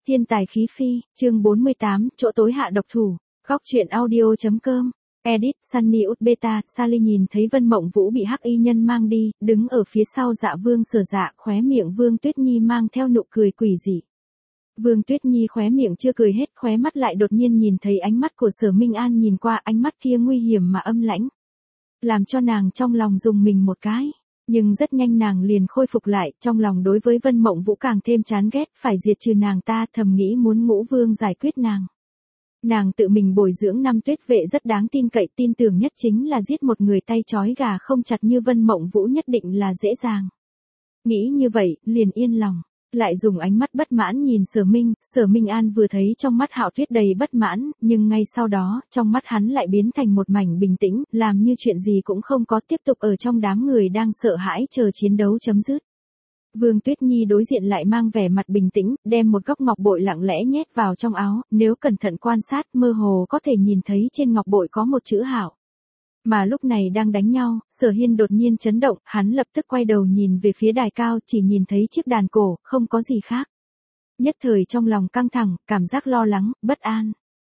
Thiên tài khí phi, chương 48, chỗ tối hạ độc thủ, góc truyện audio.com, edit, Sunny Ut Beta, Sally nhìn thấy Vân Mộng Vũ bị hắc y nhân mang đi, đứng ở phía sau Dạ Vương Sở Dạ, khóe miệng Vương Tuyết Nhi mang theo nụ cười quỷ dị. Vương Tuyết Nhi khóe miệng chưa cười hết, khóe mắt lại đột nhiên nhìn thấy ánh mắt của Sở Minh An nhìn qua, ánh mắt kia nguy hiểm mà âm lãnh, làm cho nàng trong lòng rùng mình một cái. Nhưng rất nhanh nàng liền khôi phục lại, trong lòng đối với Vân Mộng Vũ càng thêm chán ghét, phải diệt trừ nàng ta, thầm nghĩ muốn Ngũ Vương giải quyết nàng. Nàng tự mình bồi dưỡng 5 tuyết vệ rất đáng tin cậy, tin tưởng nhất chính là giết một người tay trói gà không chặt như Vân Mộng Vũ nhất định là dễ dàng. Nghĩ như vậy, liền yên lòng. Lại dùng ánh mắt bất mãn nhìn Sở Minh An vừa thấy trong mắt Hạo Tuyết đầy bất mãn, nhưng ngay sau đó, trong mắt hắn lại biến thành một mảnh bình tĩnh, làm như chuyện gì cũng không có, tiếp tục ở trong đám người đang sợ hãi chờ chiến đấu chấm dứt. Vương Tuyết Nhi đối diện lại mang vẻ mặt bình tĩnh, đem một góc ngọc bội lặng lẽ nhét vào trong áo, nếu cẩn thận quan sát, mơ hồ có thể nhìn thấy trên ngọc bội có một chữ Hạo. Mà lúc này đang đánh nhau, Sở Hiên đột nhiên chấn động, hắn lập tức quay đầu nhìn về phía đài cao, chỉ nhìn thấy chiếc đàn cổ, không có gì khác. Nhất thời trong lòng căng thẳng, cảm giác lo lắng, bất an.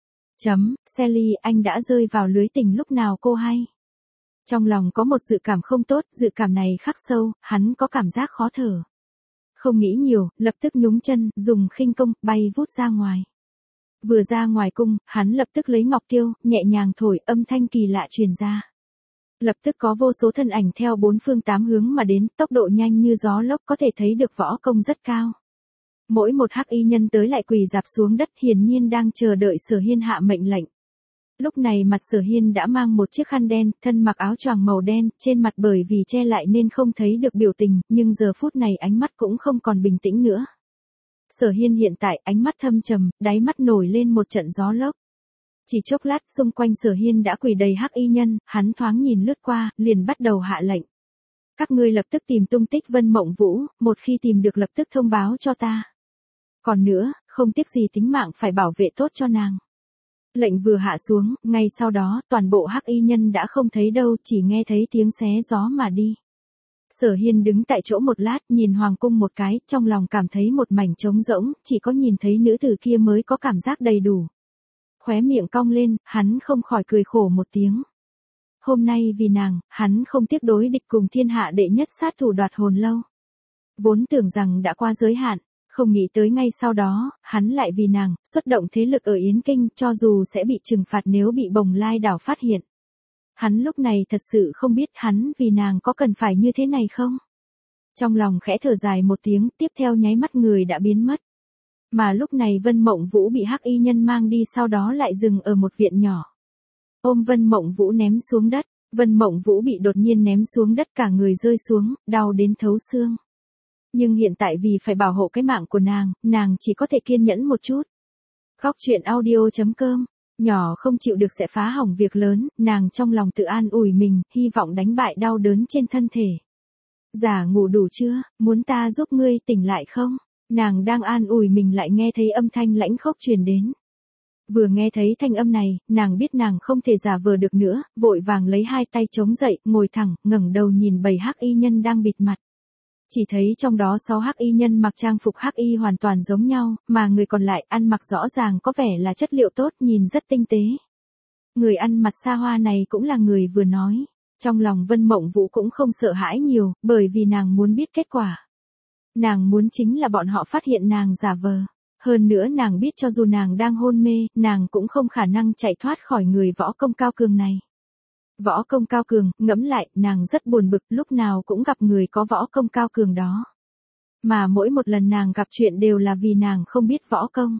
Sally, anh đã rơi vào lưới tình lúc nào cô hay? Trong lòng có một dự cảm không tốt, dự cảm này khắc sâu, hắn có cảm giác khó thở. Không nghĩ nhiều, lập tức nhúng chân, dùng khinh công, bay vút ra ngoài. Vừa ra ngoài cung, hắn lập tức lấy ngọc tiêu, nhẹ nhàng thổi, âm thanh kỳ lạ truyền ra. Lập tức có vô số thân ảnh theo 4 phương 8 hướng mà đến, tốc độ nhanh như gió lốc, có thể thấy được võ công rất cao. Mỗi một hắc y nhân tới lại quỳ rạp xuống đất, hiển nhiên đang chờ đợi Sở Hiên hạ mệnh lệnh. Lúc này mặt Sở Hiên đã mang một chiếc khăn đen, thân mặc áo choàng màu đen, trên mặt bởi vì che lại nên không thấy được biểu tình, nhưng giờ phút này ánh mắt cũng không còn bình tĩnh nữa. Sở Hiên hiện tại ánh mắt thâm trầm, đáy mắt nổi lên một trận gió lốc. Chỉ chốc lát xung quanh Sở Hiên đã quỳ đầy hắc y nhân, hắn thoáng nhìn lướt qua, liền bắt đầu hạ lệnh. Các ngươi lập tức tìm tung tích Vân Mộng Vũ, một khi tìm được lập tức thông báo cho ta. Còn nữa, không tiếc gì tính mạng phải bảo vệ tốt cho nàng. Lệnh vừa hạ xuống, ngay sau đó toàn bộ hắc y nhân đã không thấy đâu, chỉ nghe thấy tiếng xé gió mà đi. Sở Hiên đứng tại chỗ một lát, nhìn hoàng cung một cái, trong lòng cảm thấy một mảnh trống rỗng, chỉ có nhìn thấy nữ tử kia mới có cảm giác đầy đủ. Khóe miệng cong lên, hắn không khỏi cười khổ một tiếng. Hôm nay vì nàng, hắn không tiếc đối địch cùng thiên hạ đệ nhất sát thủ đoạt hồn lâu. Vốn tưởng rằng đã qua giới hạn, không nghĩ tới ngay sau đó, hắn lại vì nàng, xuất động thế lực ở Yến Kinh, cho dù sẽ bị trừng phạt nếu bị Bồng Lai đảo phát hiện. Hắn lúc này thật sự không biết hắn vì nàng có cần phải như thế này không? Trong lòng khẽ thở dài một tiếng, tiếp theo nháy mắt người đã biến mất. Mà lúc này Vân Mộng Vũ bị hắc y nhân mang đi, sau đó lại dừng ở một viện nhỏ. Ôm Vân Mộng Vũ ném xuống đất, Vân Mộng Vũ bị đột nhiên ném xuống đất, cả người rơi xuống, đau đến thấu xương. Nhưng hiện tại vì phải bảo hộ cái mạng của nàng chỉ có thể kiên nhẫn một chút. Góc truyện audio.com, nhỏ không chịu được sẽ phá hỏng việc lớn, nàng trong lòng tự an ủi mình, hy vọng đánh bại đau đớn trên thân thể. Giả ngủ đủ chưa, muốn ta giúp ngươi tỉnh lại không? Nàng đang an ủi mình lại nghe thấy âm thanh lãnh khốc truyền đến. Vừa nghe thấy thanh âm này, nàng biết nàng không thể giả vờ được nữa, vội vàng lấy hai tay chống dậy, ngồi thẳng, ngẩng đầu nhìn bầy hắc y nhân đang bịt mặt. Chỉ thấy trong đó 6 hắc y nhân mặc trang phục hắc y hoàn toàn giống nhau, mà người còn lại ăn mặc rõ ràng có vẻ là chất liệu tốt, nhìn rất tinh tế. Người ăn mặc xa hoa này cũng là người vừa nói. Trong lòng Vân Mộng Vũ cũng không sợ hãi nhiều, bởi vì nàng muốn biết kết quả. Nàng muốn chính là bọn họ phát hiện nàng giả vờ. Hơn nữa nàng biết cho dù nàng đang hôn mê, nàng cũng không khả năng chạy thoát khỏi người võ công cao cường này. Võ công cao cường, ngẫm lại, nàng rất buồn bực, lúc nào cũng gặp người có võ công cao cường đó. Mà mỗi một lần nàng gặp chuyện đều là vì nàng không biết võ công.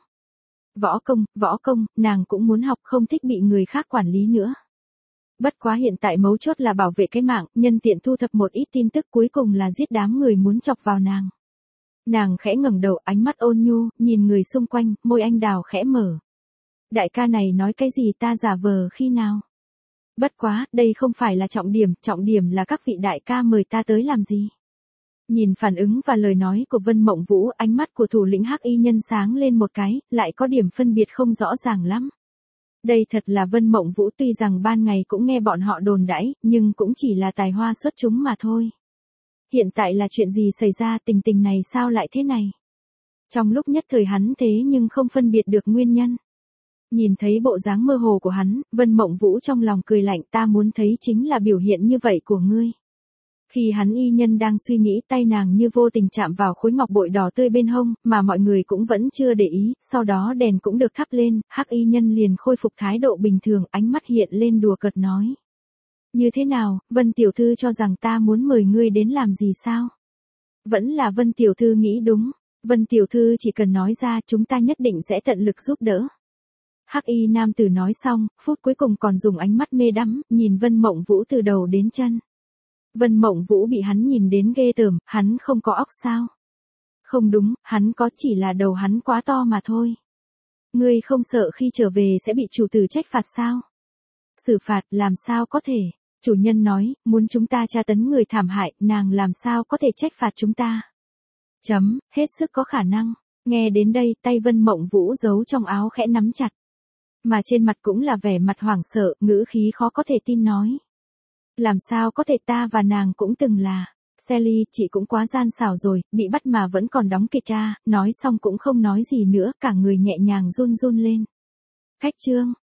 Võ công, nàng cũng muốn học, không thích bị người khác quản lý nữa. Bất quá hiện tại mấu chốt là bảo vệ cái mạng, nhân tiện thu thập một ít tin tức, cuối cùng là giết đám người muốn chọc vào nàng. Nàng khẽ ngẩng đầu, ánh mắt ôn nhu, nhìn người xung quanh, môi anh đào khẽ mở. Đại ca này nói cái gì, ta giả vờ khi nào? Bất quá, đây không phải là trọng điểm là các vị đại ca mời ta tới làm gì? Nhìn phản ứng và lời nói của Vân Mộng Vũ, ánh mắt của thủ lĩnh hắc y nhân sáng lên một cái, lại có điểm phân biệt không rõ ràng lắm. Đây thật là Vân Mộng Vũ, tuy rằng ban ngày cũng nghe bọn họ đồn đãi, nhưng cũng chỉ là tài hoa xuất chúng mà thôi. Hiện tại là chuyện gì xảy ra, tình này sao lại thế này? Trong lúc nhất thời hắn thế nhưng không phân biệt được nguyên nhân. Nhìn thấy bộ dáng mơ hồ của hắn, Vân Mộng Vũ trong lòng cười lạnh, ta muốn thấy chính là biểu hiện như vậy của ngươi. Khi hắn y nhân đang suy nghĩ, tay nàng như vô tình chạm vào khối ngọc bội đỏ tươi bên hông, mà mọi người cũng vẫn chưa để ý, sau đó đèn cũng được thắp lên, hắc y nhân liền khôi phục thái độ bình thường, ánh mắt hiện lên đùa cợt nói. Như thế nào, Vân tiểu thư cho rằng ta muốn mời ngươi đến làm gì sao? Vẫn là Vân tiểu thư nghĩ đúng, Vân tiểu thư chỉ cần nói ra chúng ta nhất định sẽ tận lực giúp đỡ. Hắc y nam tử nói xong, phút cuối cùng còn dùng ánh mắt mê đắm, nhìn Vân Mộng Vũ từ đầu đến chân. Vân Mộng Vũ bị hắn nhìn đến ghê tởm, hắn không có óc sao? Không đúng, hắn có, chỉ là đầu hắn quá to mà thôi. Ngươi không sợ khi trở về sẽ bị chủ tử trách phạt sao? Xử phạt, làm sao có thể? Chủ nhân nói, muốn chúng ta tra tấn người thảm hại, nàng làm sao có thể trách phạt chúng ta? Hết sức có khả năng. Nghe đến đây, tay Vân Mộng Vũ giấu trong áo khẽ nắm chặt. Mà trên mặt cũng là vẻ mặt hoảng sợ, ngữ khí khó có thể tin nói. Làm sao có thể, ta và nàng cũng từng là. Sally, chị cũng quá gian xảo rồi, bị bắt mà vẫn còn đóng kịch ra, nói xong cũng không nói gì nữa, cả người nhẹ nhàng run run lên. Khách trương,